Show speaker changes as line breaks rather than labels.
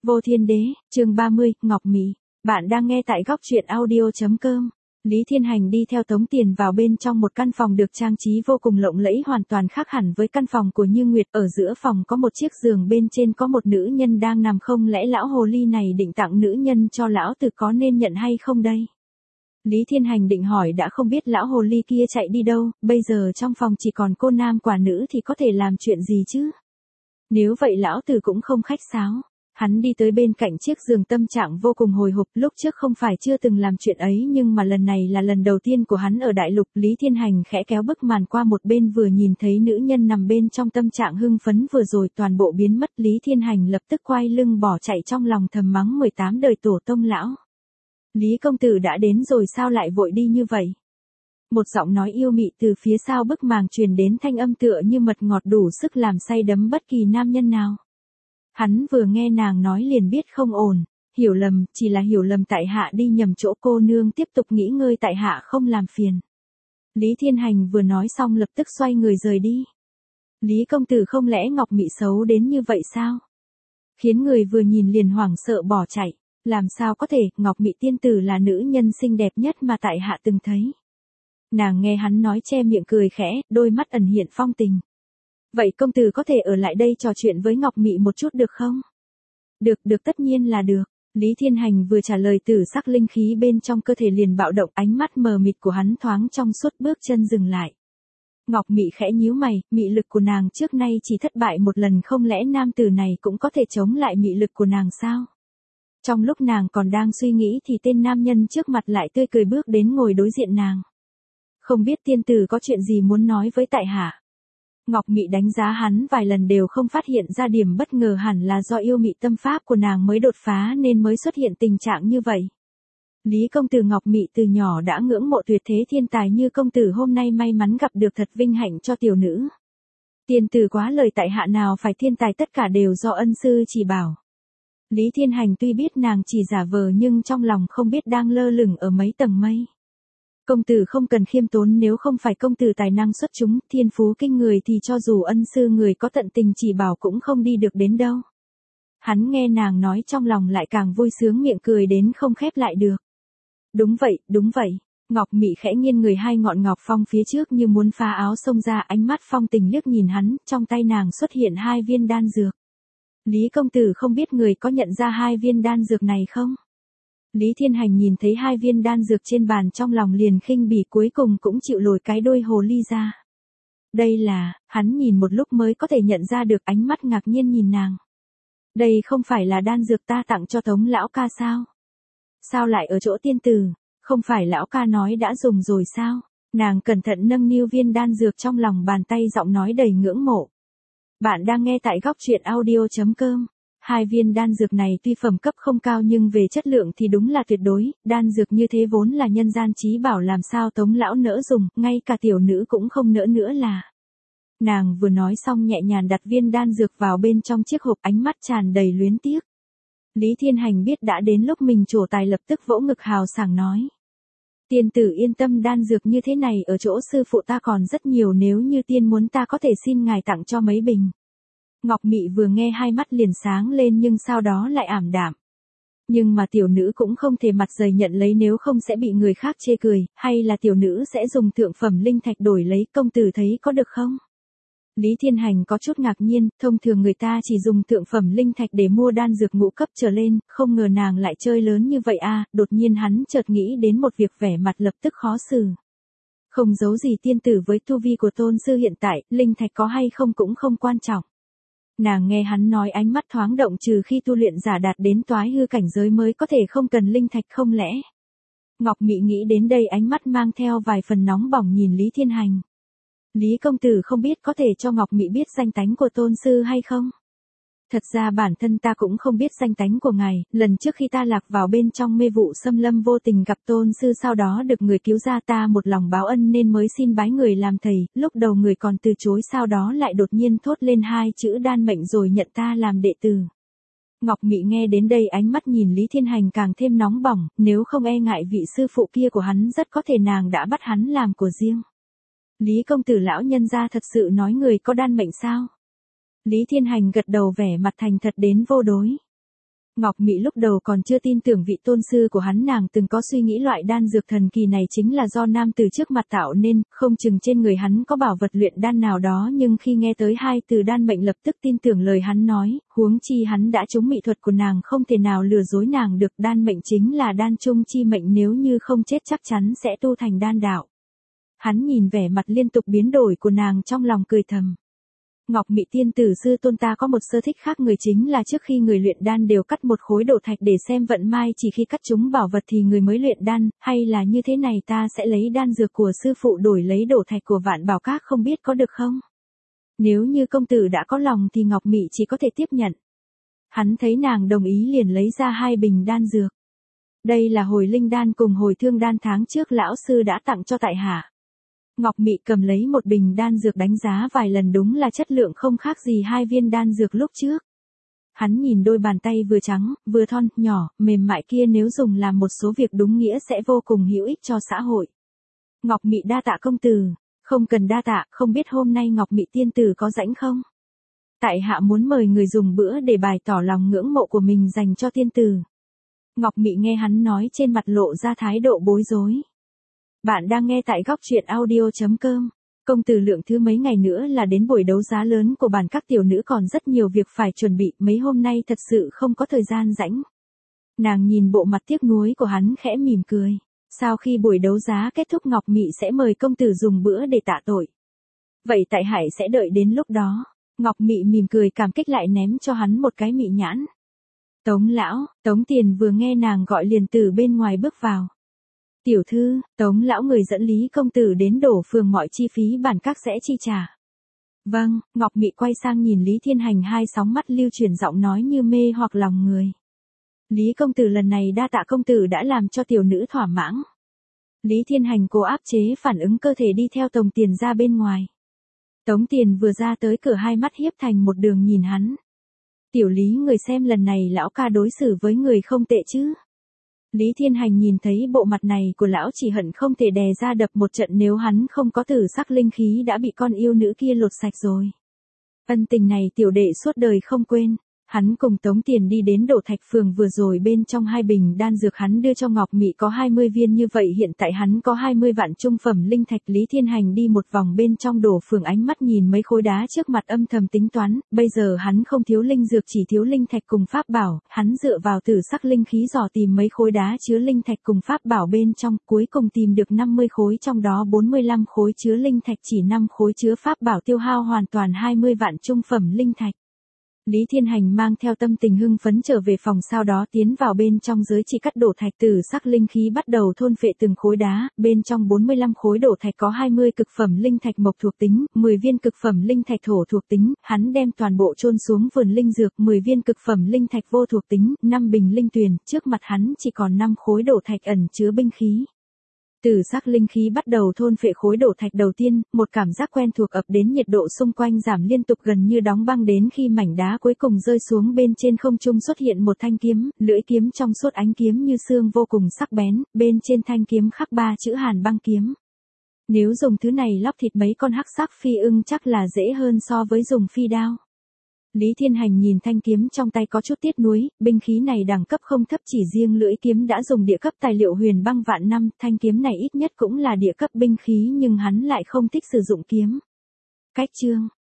Vô Thiên Đế, chương 30, Ngọc Mị. Bạn đang nghe tại góc truyện audio.com. Lý Thiên Hành đi theo Tống Tiền vào bên trong một căn phòng được trang trí vô cùng lộng lẫy, hoàn toàn khác hẳn với căn phòng của Như Nguyệt. Ở giữa phòng có một chiếc giường, bên trên có một nữ nhân đang nằm. Không lẽ lão hồ ly này định tặng nữ nhân cho lão tử, có nên nhận hay không đây? Lý Thiên Hành định hỏi đã không biết lão hồ ly kia chạy đi đâu, bây giờ trong phòng chỉ còn cô nam quả nữ thì có thể làm chuyện gì chứ? Nếu vậy lão tử cũng không khách sáo. Hắn đi tới bên cạnh chiếc giường, tâm trạng vô cùng hồi hộp. Lúc trước không phải chưa từng làm chuyện ấy, nhưng mà lần này là lần đầu tiên của hắn ở đại lục. Lý Thiên Hành khẽ kéo bức màn qua một bên, vừa nhìn thấy nữ nhân nằm bên trong, tâm trạng hưng phấn vừa rồi toàn bộ biến mất. Lý Thiên Hành lập tức quay lưng bỏ chạy, trong lòng thầm mắng 18 đời tổ tông lão. Lý công tử đã đến rồi sao lại vội đi như vậy? Một giọng nói yêu mị từ phía sau bức màn truyền đến, thanh âm tựa như mật ngọt, đủ sức làm say đắm bất kỳ nam nhân nào. Hắn vừa nghe nàng nói liền biết không ổn. Hiểu lầm, chỉ là hiểu lầm, tại hạ đi nhầm chỗ, cô nương tiếp tục nghỉ ngơi, tại hạ không làm phiền. Lý Thiên Hành vừa nói xong lập tức xoay người rời đi. Lý công tử, không lẽ Ngọc Mị xấu đến như vậy sao? Khiến người vừa nhìn liền hoảng sợ bỏ chạy. Làm sao có thể, Ngọc Mị tiên tử là nữ nhân xinh đẹp nhất mà tại hạ từng thấy. Nàng nghe hắn nói che miệng cười khẽ, đôi mắt ẩn hiện phong tình. Vậy công tử có thể ở lại đây trò chuyện với Ngọc Mị một chút được không? Được, tất nhiên là được. Lý Thiên Hành vừa trả lời, tử sắc linh khí bên trong cơ thể liền bạo động, ánh mắt mờ mịt của hắn thoáng trong suốt, bước chân dừng lại. Ngọc Mị khẽ nhíu mày, mị lực của nàng trước nay chỉ thất bại một lần, không lẽ nam tử này cũng có thể chống lại mị lực của nàng sao? Trong lúc nàng còn đang suy nghĩ thì tên nam nhân trước mặt lại tươi cười bước đến ngồi đối diện nàng. Không biết tiên tử có chuyện gì muốn nói với tại hạ? Ngọc Mị đánh giá hắn vài lần đều không phát hiện ra điểm bất ngờ, hẳn là do yêu mị tâm pháp của nàng mới đột phá nên mới xuất hiện tình trạng như vậy. Lý công tử, Ngọc Mị từ nhỏ đã ngưỡng mộ tuyệt thế thiên tài như công tử, hôm nay may mắn gặp được thật vinh hạnh cho tiểu nữ. Tiên tử quá lời, tại hạ nào phải thiên tài, tất cả đều do ân sư chỉ bảo. Lý Thiên Hành tuy biết nàng chỉ giả vờ nhưng trong lòng không biết đang lơ lửng ở mấy tầng mây. Công tử không cần khiêm tốn, nếu không phải công tử tài năng xuất chúng, thiên phú kinh người thì cho dù ân sư người có tận tình chỉ bảo cũng không đi được đến đâu. Hắn nghe nàng nói trong lòng lại càng vui sướng, miệng cười đến không khép lại được. Đúng vậy. Ngọc Mị khẽ nghiêng người, hai ngọn ngọc phong phía trước như muốn phá áo xông ra, ánh mắt phong tình liếc nhìn hắn, trong tay nàng xuất hiện 2 viên đan dược. Lý công tử, không biết người có nhận ra 2 viên đan dược này không? Lý Thiên Hành nhìn thấy 2 viên đan dược trên bàn, trong lòng liền khinh bỉ, cuối cùng cũng chịu lồi cái đôi hồ ly ra. Đây là, hắn nhìn một lúc mới có thể nhận ra được, ánh mắt ngạc nhiên nhìn nàng. Đây không phải là đan dược ta tặng cho Tống lão ca sao? Sao lại ở chỗ tiên tử? Không phải lão ca nói đã dùng rồi sao? Nàng cẩn thận nâng niu viên đan dược trong lòng bàn tay, giọng nói đầy ngưỡng mộ. Bạn đang nghe tại góc truyện audio.com. 2 viên đan dược này tuy phẩm cấp không cao nhưng về chất lượng thì đúng là tuyệt đối, đan dược như thế vốn là nhân gian chí bảo, làm sao Tống lão nỡ dùng, ngay cả tiểu nữ cũng không nỡ nữa là. Nàng vừa nói xong nhẹ nhàng đặt viên đan dược vào bên trong chiếc hộp, ánh mắt tràn đầy luyến tiếc. Lý Thiên Hành biết đã đến lúc mình trổ tài, lập tức vỗ ngực hào sảng nói. Tiên tử yên tâm, đan dược như thế này ở chỗ sư phụ ta còn rất nhiều, nếu như tiên muốn ta có thể xin ngài tặng cho mấy bình. Ngọc Mị vừa nghe hai mắt liền sáng lên nhưng sau đó lại ảm đạm. Nhưng mà tiểu nữ cũng không thể mặt dày nhận lấy, nếu không sẽ bị người khác chê cười, hay là tiểu nữ sẽ dùng thượng phẩm linh thạch đổi lấy, công tử thấy có được không? Lý Thiên Hành có chút ngạc nhiên, thông thường người ta chỉ dùng thượng phẩm linh thạch để mua đan dược ngũ cấp trở lên, không ngờ nàng lại chơi lớn như vậy à, đột nhiên hắn chợt nghĩ đến một việc, vẻ mặt lập tức khó xử. Không giấu gì tiên tử, với tu vi của tôn sư hiện tại, linh thạch có hay không cũng không quan trọng. Nàng nghe hắn nói, ánh mắt thoáng động, trừ khi tu luyện giả đạt đến toái hư cảnh giới mới có thể không cần linh thạch không lẽ? Ngọc Mị nghĩ đến đây, ánh mắt mang theo vài phần nóng bỏng nhìn Lý Thiên Hành. Lý công tử không biết có thể cho Ngọc Mị biết danh tánh của tôn sư hay không? Thật ra bản thân ta cũng không biết danh tánh của ngài, lần trước khi ta lạc vào bên trong mê vụ xâm lâm vô tình gặp tôn sư, sau đó được người cứu ra, ta một lòng báo ân nên mới xin bái người làm thầy, lúc đầu người còn từ chối, sau đó lại đột nhiên thốt lên 2 chữ đan mệnh rồi nhận ta làm đệ tử. Ngọc Mị nghe đến đây, ánh mắt nhìn Lý Thiên Hành càng thêm nóng bỏng, nếu không e ngại vị sư phụ kia của hắn, rất có thể nàng đã bắt hắn làm của riêng. Lý công tử, lão nhân gia thật sự nói người có đan mệnh sao? Lý Thiên Hành gật đầu, vẻ mặt thành thật đến vô đối. Ngọc Mị lúc đầu còn chưa tin tưởng vị tôn sư của hắn, nàng từng có suy nghĩ loại đan dược thần kỳ này chính là do nam từ trước mặt tạo nên, không chừng trên người hắn có bảo vật luyện đan nào đó, nhưng khi nghe tới hai từ đan mệnh lập tức tin tưởng lời hắn nói, huống chi hắn đã trúng mị thuật của nàng, không thể nào lừa dối nàng được. Đan mệnh chính là đan trung chi mệnh, nếu như không chết chắc chắn sẽ tu thành đan đạo. Hắn nhìn vẻ mặt liên tục biến đổi của nàng trong lòng cười thầm. Ngọc Mị tiên tử sư tôn, ta có một sở thích khác người, chính là trước khi người luyện đan đều cắt một khối đổ thạch để xem vận may, chỉ khi cắt trúng bảo vật thì người mới luyện đan, hay là như thế này, ta sẽ lấy đan dược của sư phụ đổi lấy đổ thạch của Vạn Bảo Các, không biết có được không? Nếu như công tử đã có lòng thì Ngọc Mị chỉ có thể tiếp nhận. Hắn thấy nàng đồng ý liền lấy ra hai bình đan dược. Đây là hồi linh đan cùng hồi thương đan tháng trước lão sư đã tặng cho tại hạ. Ngọc Mị cầm lấy một bình đan dược đánh giá vài lần, đúng là chất lượng không khác gì hai viên đan dược lúc trước. Hắn nhìn đôi bàn tay vừa trắng, vừa thon, nhỏ, mềm mại kia, nếu dùng làm một số việc đúng nghĩa sẽ vô cùng hữu ích cho xã hội. Ngọc Mị đa tạ công tử. Không cần đa tạ, không biết hôm nay Ngọc Mị tiên tử có rảnh không? Tại hạ muốn mời người dùng bữa để bày tỏ lòng ngưỡng mộ của mình dành cho tiên tử. Ngọc Mị nghe hắn nói trên mặt lộ ra thái độ bối rối. Bạn đang nghe tại góc truyện audio.com. Công tử Lượng Thứ, mấy ngày nữa là đến buổi đấu giá lớn của bản các tiểu nữ, còn rất nhiều việc phải chuẩn bị, mấy hôm nay thật sự không có thời gian rảnh. Nàng nhìn bộ mặt tiếc nuối của hắn khẽ mỉm cười. Sau khi buổi đấu giá kết thúc Ngọc Mị sẽ mời công tử dùng bữa để tạ tội. Vậy tại hạ sẽ đợi đến lúc đó. Ngọc Mị mỉm cười cảm kích lại ném cho hắn một cái mị nhãn. Tống lão, Tống Tiền vừa nghe nàng gọi liền từ bên ngoài bước vào. Tiểu thư, Tống lão người dẫn Lý công tử đến Đổ Phường, mọi chi phí bản các sẽ chi trả. Vâng. Ngọc Mị quay sang nhìn Lý Thiên Hành, hai sóng mắt lưu chuyển, giọng nói như mê hoặc lòng người. Lý công tử, lần này đa tạ công tử đã làm cho tiểu nữ thỏa mãn. Lý Thiên Hành cố áp chế phản ứng cơ thể đi theo Tống Tiền ra bên ngoài. Tống Tiền vừa ra tới cửa, hai mắt hiếp thành một đường nhìn hắn. Tiểu Lý, người xem lần này lão ca đối xử với người không tệ chứ? Lý Thiên Hành nhìn thấy bộ mặt này của lão chỉ hận không thể đè ra đập một trận, nếu hắn không có tử sắc linh khí đã bị con yêu nữ kia lột sạch rồi. Ân tình này tiểu đệ suốt đời không quên. Hắn cùng Tống Tiền đi đến Đổ Thạch Phường, vừa rồi bên trong hai bình đan dược hắn đưa cho Ngọc Mị có 20 viên, như vậy hiện tại hắn có 20 vạn trung phẩm linh thạch. Lý Thiên Hành đi một vòng bên trong Đổ Phường, ánh mắt nhìn mấy khối đá trước mặt âm thầm tính toán, bây giờ hắn không thiếu linh dược, chỉ thiếu linh thạch cùng pháp bảo, hắn dựa vào tử sắc linh khí dò tìm mấy khối đá chứa linh thạch cùng pháp bảo bên trong, cuối cùng tìm được 50 khối, trong đó 45 khối chứa linh thạch, chỉ 5 khối chứa pháp bảo, tiêu hao hoàn toàn 20 vạn trung phẩm linh thạch. Lý Thiên Hành mang theo tâm tình hưng phấn trở về phòng, sau đó tiến vào bên trong giới chỉ cắt đổ thạch, tử sắc linh khí bắt đầu thôn phệ từng khối đá, bên trong 45 khối đổ thạch có 20 cực phẩm linh thạch mộc thuộc tính, 10 viên cực phẩm linh thạch thổ thuộc tính, hắn đem toàn bộ chôn xuống vườn linh dược, 10 viên cực phẩm linh thạch vô thuộc tính, 5 bình linh tuyền, trước mặt hắn chỉ còn 5 khối đổ thạch ẩn chứa binh khí. Tử sắc linh khí bắt đầu thôn phệ khối đổ thạch đầu tiên, một cảm giác quen thuộc ập đến, nhiệt độ xung quanh giảm liên tục gần như đóng băng, đến khi mảnh đá cuối cùng rơi xuống, bên trên không trung xuất hiện một thanh kiếm, lưỡi kiếm trong suốt, ánh kiếm như xương vô cùng sắc bén, bên trên thanh kiếm khắc 3 chữ Hàn Băng Kiếm. Nếu dùng thứ này lóc thịt mấy con hắc sắc phi ưng chắc là dễ hơn so với dùng phi đao. Lý Thiên Hành nhìn thanh kiếm trong tay có chút tiếc nuối, binh khí này đẳng cấp không thấp, chỉ riêng lưỡi kiếm đã dùng địa cấp tài liệu huyền băng vạn năm, thanh kiếm này ít nhất cũng là địa cấp binh khí, nhưng hắn lại không thích sử dụng kiếm. Cách chương,